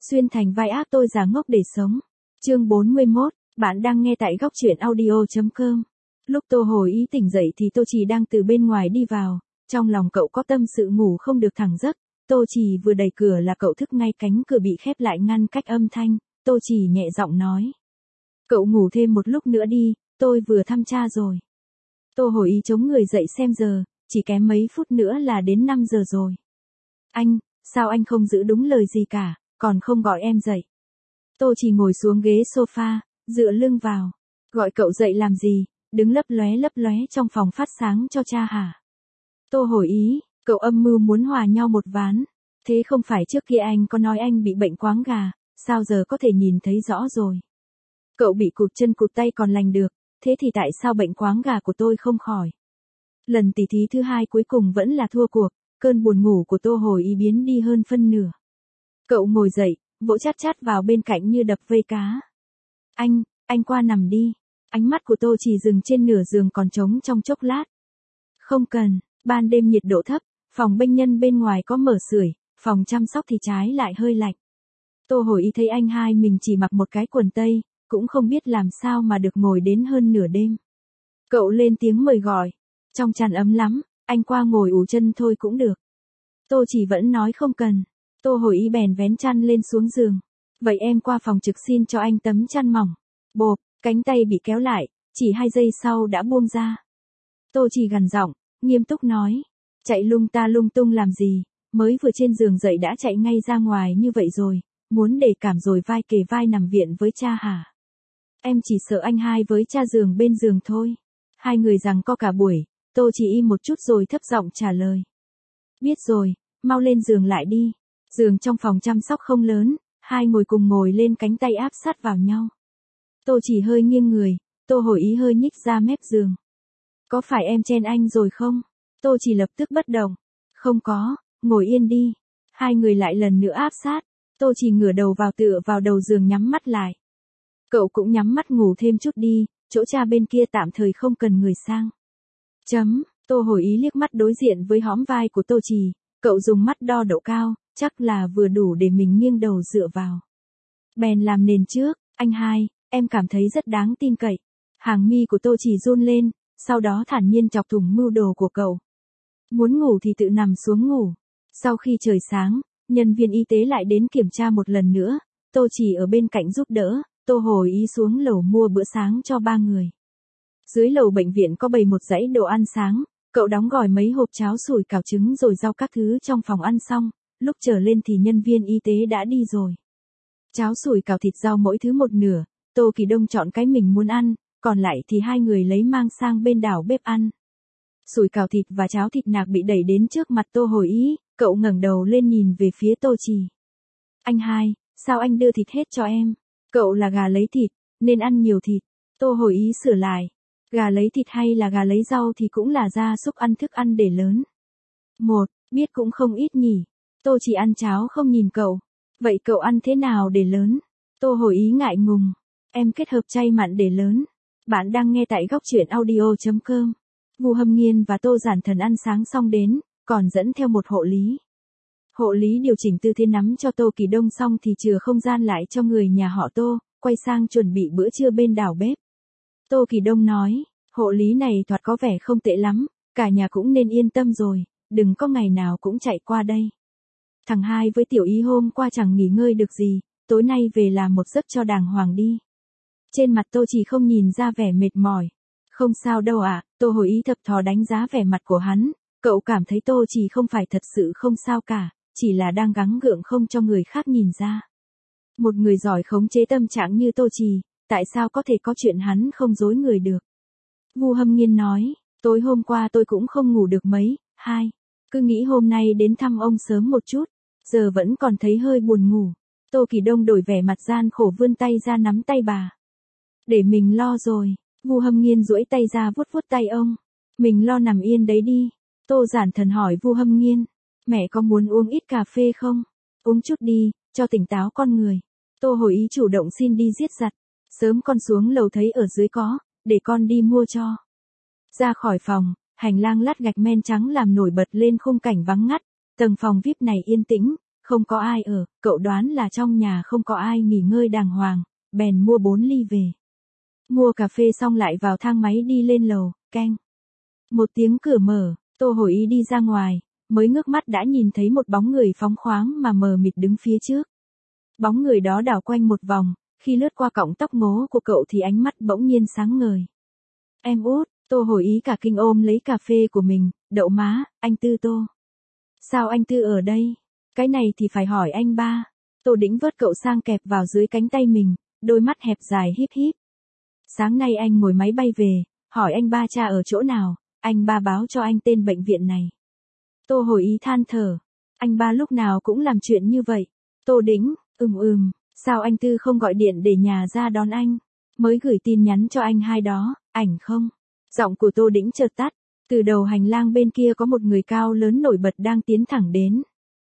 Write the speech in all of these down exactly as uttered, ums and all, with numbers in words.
Xuyên thành vai ác tôi giả ngốc để sống. Chương bốn mươi mốt, bạn đang nghe tại góc truyện audio chấm com. Lúc Tô hồi ý tỉnh dậy thì Tô Trì đang từ bên ngoài đi vào, trong lòng cậu có tâm sự ngủ không được thẳng giấc. Tô Trì vừa đẩy cửa là cậu thức ngay, cánh cửa bị khép lại ngăn cách âm thanh. Tô Trì nhẹ giọng nói: "Cậu ngủ thêm một lúc nữa đi, tôi vừa thăm cha rồi." Tô hồi ý chống người dậy xem giờ, chỉ kém mấy phút nữa là đến năm giờ rồi. "Anh, sao anh không giữ đúng lời gì cả, còn không gọi em dậy?" Tô Trì ngồi xuống ghế sofa, dựa lưng vào. "Gọi cậu dậy làm gì, đứng lấp lóe lấp lóe trong phòng phát sáng cho cha hả?" Tô hồi ý, cậu âm mưu muốn hòa nhau một ván. Thế không phải trước kia anh có nói anh bị bệnh quáng gà, sao giờ có thể nhìn thấy rõ rồi. Cậu bị cụt chân cụt tay còn lành được, thế thì tại sao bệnh quáng gà của tôi không khỏi? Lần tỉ thí thứ hai cuối cùng vẫn là thua cuộc, cơn buồn ngủ của Tô hồi ý biến đi hơn phân nửa. Cậu ngồi dậy, vỗ chát chát vào bên cạnh như đập vây cá. Anh, anh qua nằm đi." Ánh mắt của Tô chỉ dừng trên nửa giường còn trống trong chốc lát. "Không cần, ban đêm nhiệt độ thấp, phòng bệnh nhân bên ngoài có mở sưởi, phòng chăm sóc thì trái lại hơi lạnh." Tô hồi ý thấy anh hai mình chỉ mặc một cái quần tây, cũng không biết làm sao mà được ngồi đến hơn nửa đêm. Cậu lên tiếng mời gọi: "Trong chăn ấm lắm, anh qua ngồi ủ chân thôi cũng được." Tô chỉ vẫn nói không cần. Tô hồi ý bèn vén chăn lên xuống giường. "Vậy em qua phòng trực xin cho anh tấm chăn mỏng." Bộp, cánh tay bị kéo lại, chỉ hai giây sau đã buông ra. Tô chỉ gằn giọng, nghiêm túc nói: "Chạy lung ta lung tung làm gì, mới vừa trên giường dậy đã chạy ngay ra ngoài như vậy rồi, muốn để cảm rồi vai kề vai nằm viện với cha hả?" "Em chỉ sợ anh hai với cha giường bên giường thôi." Hai người giằng co cả buổi, Tô chỉ im một chút rồi thấp giọng trả lời: "Biết rồi, mau lên giường lại đi." Giường trong phòng chăm sóc không lớn, hai ngồi cùng ngồi lên cánh tay áp sát vào nhau. Tô chỉ hơi nghiêng người, Tô hồi ý hơi nhích ra mép giường. "Có phải em chen anh rồi không?" Tô chỉ lập tức bất động. "Không có, ngồi yên đi." Hai người lại lần nữa áp sát. Tô chỉ ngửa đầu vào tựa vào đầu giường nhắm mắt lại. "Cậu cũng nhắm mắt ngủ thêm chút đi, chỗ cha bên kia tạm thời không cần người sang." Chấm. Tô hồi ý liếc mắt đối diện với hõm vai của Tô Trì, cậu dùng mắt đo độ cao, chắc là vừa đủ để mình nghiêng đầu dựa vào. Bèn làm nền trước: "Anh hai, em cảm thấy rất đáng tin cậy." Hàng mi của Tô Trì run lên, sau đó thản nhiên chọc thủng mưu đồ của cậu. "Muốn ngủ thì tự nằm xuống ngủ." Sau khi trời sáng, nhân viên y tế lại đến kiểm tra một lần nữa, Tô Trì ở bên cạnh giúp đỡ. Tô hồi ý xuống lầu mua bữa sáng cho ba người. Dưới lầu bệnh viện có bày một dãy đồ ăn sáng, cậu đóng gói mấy hộp cháo sủi cảo trứng rồi rau các thứ trong phòng ăn xong, lúc trở lên thì nhân viên y tế đã đi rồi. Cháo sủi cảo thịt rau mỗi thứ một nửa, Tô Kỳ Đông chọn cái mình muốn ăn, còn lại thì hai người lấy mang sang bên đảo bếp ăn. Sủi cảo thịt và cháo thịt nạc bị đẩy đến trước mặt Tô hồi ý, cậu ngẩng đầu lên nhìn về phía Tô Trì. "Anh hai, sao anh đưa thịt hết cho em? Cậu là gà lấy thịt, nên ăn nhiều thịt." Tô hồi ý sửa lại: "Gà lấy thịt hay là gà lấy rau thì cũng là gia súc ăn thức ăn để lớn." Một, biết cũng không ít nhỉ. Tô chỉ ăn cháo không nhìn cậu. "Vậy cậu ăn thế nào để lớn?" Tô hồi ý ngại ngùng: "Em kết hợp chay mặn để lớn." Bạn đang nghe tại góc truyện audio chấm com. Vu Hâm Nghiên và Tô Giản Thần ăn sáng xong đến, còn dẫn theo một hộ lý. Hộ lý điều chỉnh tư thế nắm cho Tô Kỳ Đông xong thì chừa không gian lại cho người nhà họ Tô, quay sang chuẩn bị bữa trưa bên đảo bếp. Tô Kỳ Đông nói: "Hộ lý này thoạt có vẻ không tệ lắm, cả nhà cũng nên yên tâm rồi, đừng có ngày nào cũng chạy qua đây. Thằng hai với tiểu ý hôm qua chẳng nghỉ ngơi được gì, tối nay về làm một giấc cho đàng hoàng đi." Trên mặt Tô chỉ không nhìn ra vẻ mệt mỏi. "Không sao đâu ạ." Tô hồi ý thập thò đánh giá vẻ mặt của hắn, cậu cảm thấy Tô chỉ không phải thật sự không sao cả, chỉ là đang gắng gượng không cho người khác nhìn ra. Một người giỏi khống chế tâm trạng như Tô Trì, tại sao có thể có chuyện hắn không dối người được. Vu Hâm Nghiên nói: "Tối hôm qua tôi cũng không ngủ được mấy, hai. Cứ nghĩ hôm nay đến thăm ông sớm một chút, giờ vẫn còn thấy hơi buồn ngủ." Tô Kỳ Đông đổi vẻ mặt gian khổ vươn tay ra nắm tay bà. "Để mình lo rồi." Vu Hâm Nghiên duỗi tay ra vuốt vuốt tay ông. "Mình lo nằm yên đấy đi." Tô Giản Thần hỏi Vu Hâm Nghiên: "Mẹ có muốn uống ít cà phê không?" "Uống chút đi, cho tỉnh táo con người." Tô hồi ý chủ động xin đi giết giặt. "Sớm con xuống lầu thấy ở dưới có, để con đi mua cho." Ra khỏi phòng, hành lang lát gạch men trắng làm nổi bật lên khung cảnh vắng ngắt. Tầng phòng vi ai pi này yên tĩnh, không có ai ở, cậu đoán là trong nhà không có ai nghỉ ngơi đàng hoàng, bèn mua bốn ly về. Mua cà phê xong lại vào thang máy đi lên lầu, keng. Một tiếng cửa mở, Tô Hồi Ý đi ra ngoài, mới ngước mắt đã nhìn thấy một bóng người phóng khoáng mà mờ mịt đứng phía trước. Bóng người đó đảo quanh một vòng, khi lướt qua cọng tóc ngố của cậu thì ánh mắt bỗng nhiên sáng ngời. Em út, Tô Hồi Ý cả kinh ôm lấy cà phê của mình, đậu má, anh Tư Tô. Sao anh Tư ở đây? Cái này thì phải hỏi anh ba. Tô Đĩnh vớt cậu sang kẹp vào dưới cánh tay mình, đôi mắt hẹp dài híp híp. Sáng nay anh ngồi máy bay về, hỏi anh ba cha ở chỗ nào, anh ba báo cho anh tên bệnh viện này. Tô Hồi Ý than thở, anh ba lúc nào cũng làm chuyện như vậy. Tô Đĩnh, ừm ừm, sao anh Tư không gọi điện để nhà ra đón anh? Mới gửi tin nhắn cho anh hai đó, ảnh không? Giọng của Tô Đĩnh chợt tắt, từ đầu hành lang bên kia có một người cao lớn nổi bật đang tiến thẳng đến.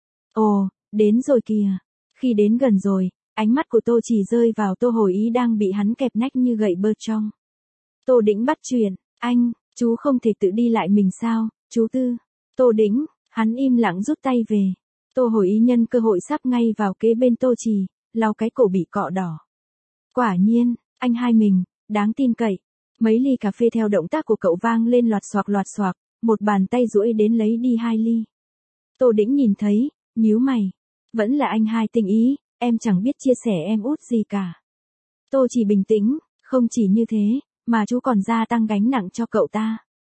Ồ, đến rồi kìa. Khi đến gần rồi, ánh mắt của Tô chỉ rơi vào Tô Hồi Ý đang bị hắn kẹp nách như gậy bơ trong. Tô Đĩnh bắt chuyện, anh, chú không thể tự đi lại mình sao, chú Tư. Tô Đĩnh, hắn im lặng rút tay về. Tô Hồi Ý nhân cơ hội sắp ngay vào kế bên Tô Trì, lau cái cổ bị cọ đỏ. Quả nhiên, anh hai mình, đáng tin cậy. Mấy ly cà phê theo động tác của cậu vang lên loạt xoạc loạt xoạc, một bàn tay duỗi đến lấy đi hai ly. Tô Đĩnh nhìn thấy, nhíu mày. Vẫn là anh hai tình ý, em chẳng biết chia sẻ em út gì cả. Tô chỉ bình tĩnh, không chỉ như thế, mà chú còn gia tăng gánh nặng cho cậu ta.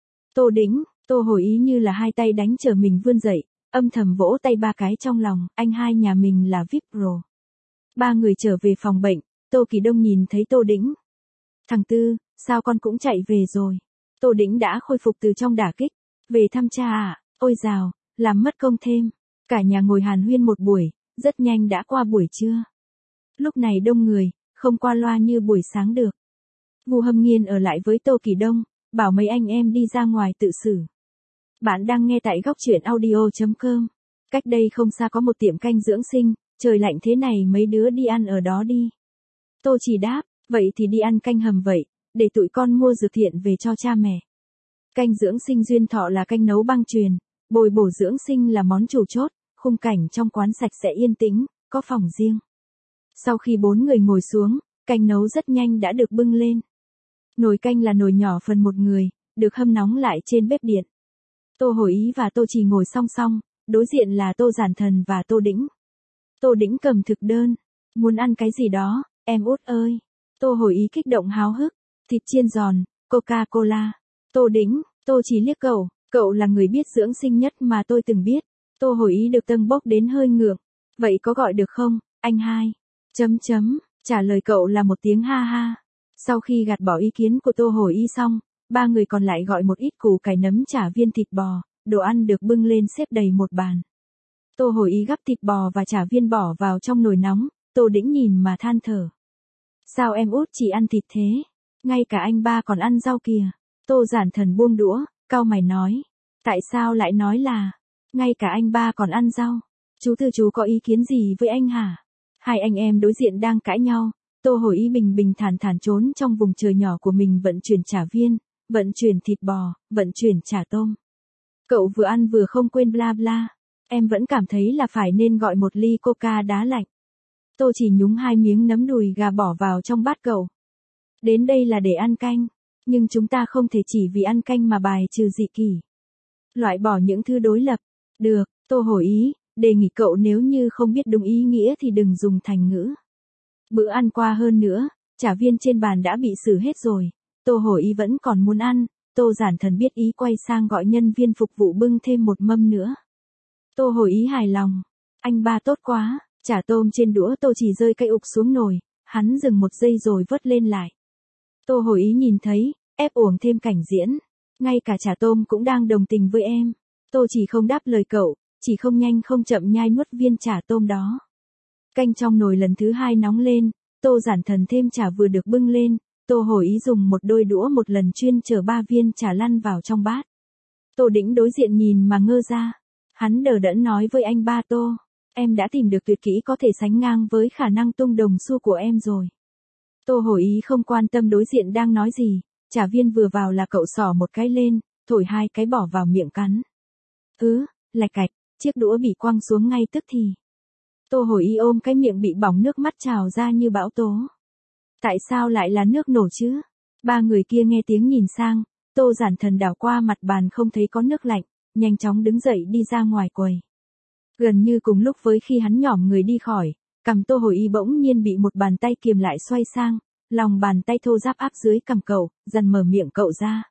Tô Đĩnh, Tô Hồi Ý như là hai tay đánh trở mình vươn dậy, âm thầm vỗ tay ba cái trong lòng, anh hai nhà mình là vi ai pi Pro. Ba người trở về phòng bệnh, Tô Kỳ Đông nhìn thấy Tô Đĩnh. Thằng Tư, sao con cũng chạy về rồi? Tô Đĩnh đã khôi phục từ trong đả kích. Về thăm cha à, ôi dào, làm mất công thêm. Cả nhà ngồi hàn huyên một buổi, rất nhanh đã qua buổi trưa. Lúc này đông người, không qua loa như buổi sáng được. Vu Hâm Nghiên ở lại với Tô Kỳ Đông, bảo mấy anh em đi ra ngoài tự xử. Bạn đang nghe tại góc truyện audio chấm com. Cách đây không xa có một tiệm canh dưỡng sinh, trời lạnh thế này mấy đứa đi ăn ở đó đi. Tô chỉ đáp, vậy thì đi ăn canh hầm vậy, để tụi con mua dược thiện về cho cha mẹ. Canh dưỡng sinh Duyên Thọ là canh nấu băng truyền, bồi bổ dưỡng sinh là món chủ chốt, khung cảnh trong quán sạch sẽ yên tĩnh, có phòng riêng. Sau khi bốn người ngồi xuống, canh nấu rất nhanh đã được bưng lên. Nồi canh là nồi nhỏ phần một người, được hâm nóng lại trên bếp điện. Tô Hồi Ý và Tô Trì ngồi song song, đối diện là Tô Giản Thần và Tô Đĩnh. Tô Đĩnh cầm thực đơn, muốn ăn cái gì đó, em út ơi. Tô Hồi Ý kích động háo hức, thịt chiên giòn, Coca-Cola. Tô Đĩnh, Tô Trì liếc cậu, cậu là người biết dưỡng sinh nhất mà tôi từng biết. Tô Hồi Ý được tâng bốc đến hơi ngượng, vậy có gọi được không, anh hai? Chấm chấm, trả lời cậu là một tiếng ha ha. Sau khi gạt bỏ ý kiến của Tô Hồi Ý xong, ba người còn lại gọi một ít củ cải nấm chả viên thịt bò, đồ ăn được bưng lên xếp đầy một bàn. Tô Hồi Ý gắp thịt bò và chả viên bỏ vào trong nồi nóng, Tô Đĩnh nhìn mà than thở. Sao em út chỉ ăn thịt thế? Ngay cả anh ba còn ăn rau kìa. Tô Giản Thần buông đũa, cau mày nói. Tại sao lại nói là, ngay cả anh ba còn ăn rau? Chú Tư chú có ý kiến gì với anh hả? Hai anh em đối diện đang cãi nhau, Tô Hồi Ý bình bình thản thản trốn trong vùng trời nhỏ của mình vận chuyển chả viên, vận chuyển thịt bò, vận chuyển chả tôm. Cậu vừa ăn vừa không quên bla bla. Em vẫn cảm thấy là phải nên gọi một ly coca đá lạnh. Tô chỉ nhúng hai miếng nấm đùi gà bỏ vào trong bát cậu. Đến đây là để ăn canh, nhưng chúng ta không thể chỉ vì ăn canh mà bài trừ dị kỷ. Loại bỏ những thứ đối lập. Được, Tô Hồi Ý, đề nghị cậu nếu như không biết đúng ý nghĩa thì đừng dùng thành ngữ. Bữa ăn qua hơn nữa, chả viên trên bàn đã bị xử hết rồi. Tô Hồi Ý vẫn còn muốn ăn, Tô Giản Thần biết ý quay sang gọi nhân viên phục vụ bưng thêm một mâm nữa. Tô Hồi Ý hài lòng. Anh ba tốt quá, chả tôm trên đũa Tô chỉ rơi cây ục xuống nồi, hắn dừng một giây rồi vớt lên lại. Tô Hồi Ý nhìn thấy, ép uổng thêm cảnh diễn. Ngay cả chả tôm cũng đang đồng tình với em. Tô chỉ không đáp lời cậu, chỉ không nhanh không chậm nhai nuốt viên chả tôm đó. Canh trong nồi lần thứ hai nóng lên, Tô Giản Thần thêm chả vừa được bưng lên, Tô Hồi Ý dùng một đôi đũa một lần chuyên chở ba viên chả lăn vào trong bát. Tô Đĩnh đối diện nhìn mà ngơ ra. Hắn đờ đẫn nói với anh ba Tô, em đã tìm được tuyệt kỹ có thể sánh ngang với khả năng tung đồng xu của em rồi. Tô Hồi Ý không quan tâm đối diện đang nói gì, chả viên vừa vào là cậu xỏ một cái lên, thổi hai cái bỏ vào miệng cắn. Ứ, lạch cạch, chiếc đũa bị quăng xuống ngay tức thì. Tô Hồi Y ôm cái miệng bị bỏng, nước mắt trào ra như bão tố. Tại sao lại là nước nổ chứ? Ba người kia nghe tiếng nhìn sang, Tô Giản Thần đảo qua mặt bàn không thấy có nước lạnh, nhanh chóng đứng dậy đi ra ngoài quầy. Gần như cùng lúc với khi hắn nhỏm người đi khỏi, cằm Tô Hồi Y bỗng nhiên bị một bàn tay kiềm lại xoay sang, lòng bàn tay thô ráp áp dưới cằm cậu, dần mở miệng cậu ra.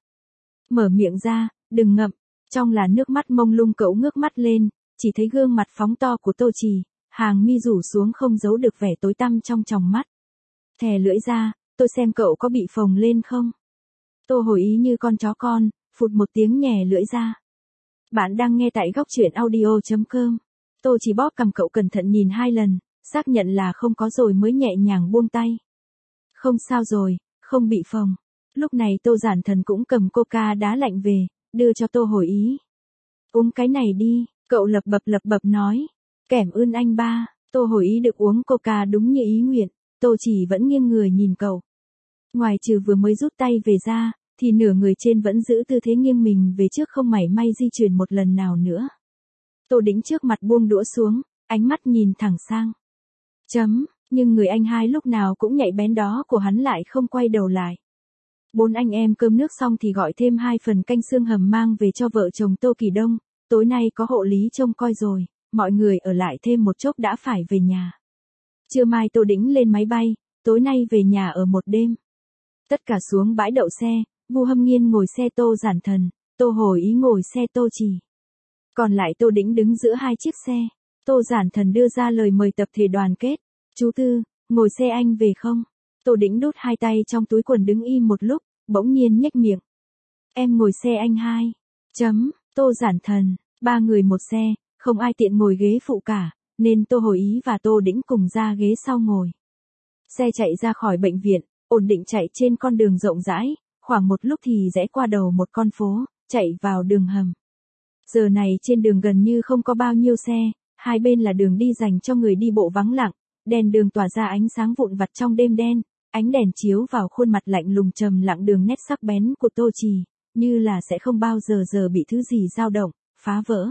Mở miệng ra, đừng ngậm. Trong là nước mắt mông lung cậu ngước mắt lên, chỉ thấy gương mặt phóng to của Tô Trì, hàng mi rủ xuống không giấu được vẻ tối tăm trong tròng mắt. Thè lưỡi ra, tôi xem cậu có bị phồng lên không? Tô Hồi Y như con chó con, phụt một tiếng nhè lưỡi ra. Bạn đang nghe tại góc truyện audio chấm com. Tô Trì bóp cằm cậu cẩn thận nhìn hai lần, xác nhận là không có rồi mới nhẹ nhàng buông tay. Không sao rồi, không bị phồng. Lúc này Tô Giản Thần cũng cầm coca đá lạnh về, đưa cho Tô Hồi Y. Uống cái này đi, cậu lập bập lập bập nói. Cảm ơn anh ba. Tô Hồi Y được uống coca đúng như ý nguyện, Tô Chỉ vẫn nghiêng người nhìn cậu. Ngoài trừ vừa mới rút tay về ra, thì nửa người trên vẫn giữ tư thế nghiêng mình về trước không mảy may di chuyển một lần nào nữa. Tô Đĩnh trước mặt buông đũa xuống, ánh mắt nhìn thẳng sang. Chấm, nhưng người anh hai lúc nào cũng nhạy bén đó của hắn lại không quay đầu lại. Bốn anh em cơm nước xong thì gọi thêm hai phần canh xương hầm mang về cho vợ chồng Tô Kỳ Đông, tối nay có hộ lý trông coi rồi, mọi người ở lại thêm một chốc đã phải về nhà. Trưa mai Tô Đĩnh lên máy bay, tối nay về nhà ở một đêm. Tất cả xuống bãi đậu xe, Vu Hâm Nghiên ngồi xe Tô Giản Thần, Tô Hồi Y ngồi xe Tô Trì. Còn lại Tô Đĩnh đứng giữa hai chiếc xe. Tô Giản Thần đưa ra lời mời tập thể đoàn kết. Chú Tư, ngồi xe anh về không? Tô Đĩnh đút hai tay trong túi quần đứng im một lúc, bỗng nhiên nhếch miệng. Em ngồi xe anh hai. Chấm, Tô Giản Thần, ba người một xe, không ai tiện ngồi ghế phụ cả, nên Tô Hồi Y và Tô Đĩnh cùng ra ghế sau ngồi. Xe chạy ra khỏi bệnh viện, ổn định chạy trên con đường rộng rãi, khoảng một lúc thì rẽ qua đầu một con phố, chạy vào đường hầm. Giờ này trên đường gần như không có bao nhiêu xe, hai bên là đường đi dành cho người đi bộ vắng lặng, đèn đường tỏa ra ánh sáng vụn vặt trong đêm đen, ánh đèn chiếu vào khuôn mặt lạnh lùng trầm lặng đường nét sắc bén của Tô Trì, như là sẽ không bao giờ giờ bị thứ gì dao động, phá vỡ.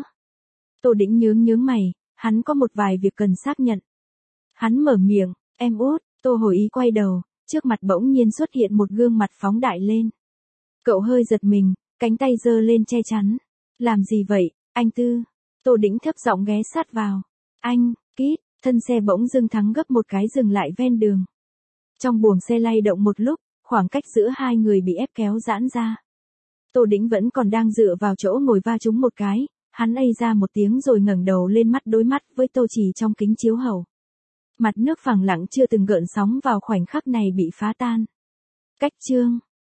Tô Đĩnh nhướng nhướng mày, hắn có một vài việc cần xác nhận. Hắn mở miệng, em út. Tô Hồi Y quay đầu, trước mặt bỗng nhiên xuất hiện một gương mặt phóng đại lên. Cậu hơi giật mình, cánh tay giơ lên che chắn. Làm gì vậy, anh Tư? Tô Đĩnh thấp giọng ghé sát vào. Anh, Kít, thân xe bỗng dưng thắng gấp một cái dừng lại ven đường. Trong buồng xe lay động một lúc, khoảng cách giữa hai người bị ép kéo giãn ra. Tô Đĩnh vẫn còn đang dựa vào chỗ ngồi va trúng một cái, hắn ây ra một tiếng rồi ngẩng đầu lên mắt đối mắt với Tô Trì trong kính chiếu hậu. Mặt nước phẳng lặng chưa từng gợn sóng vào khoảnh khắc này bị phá tan. Cách chương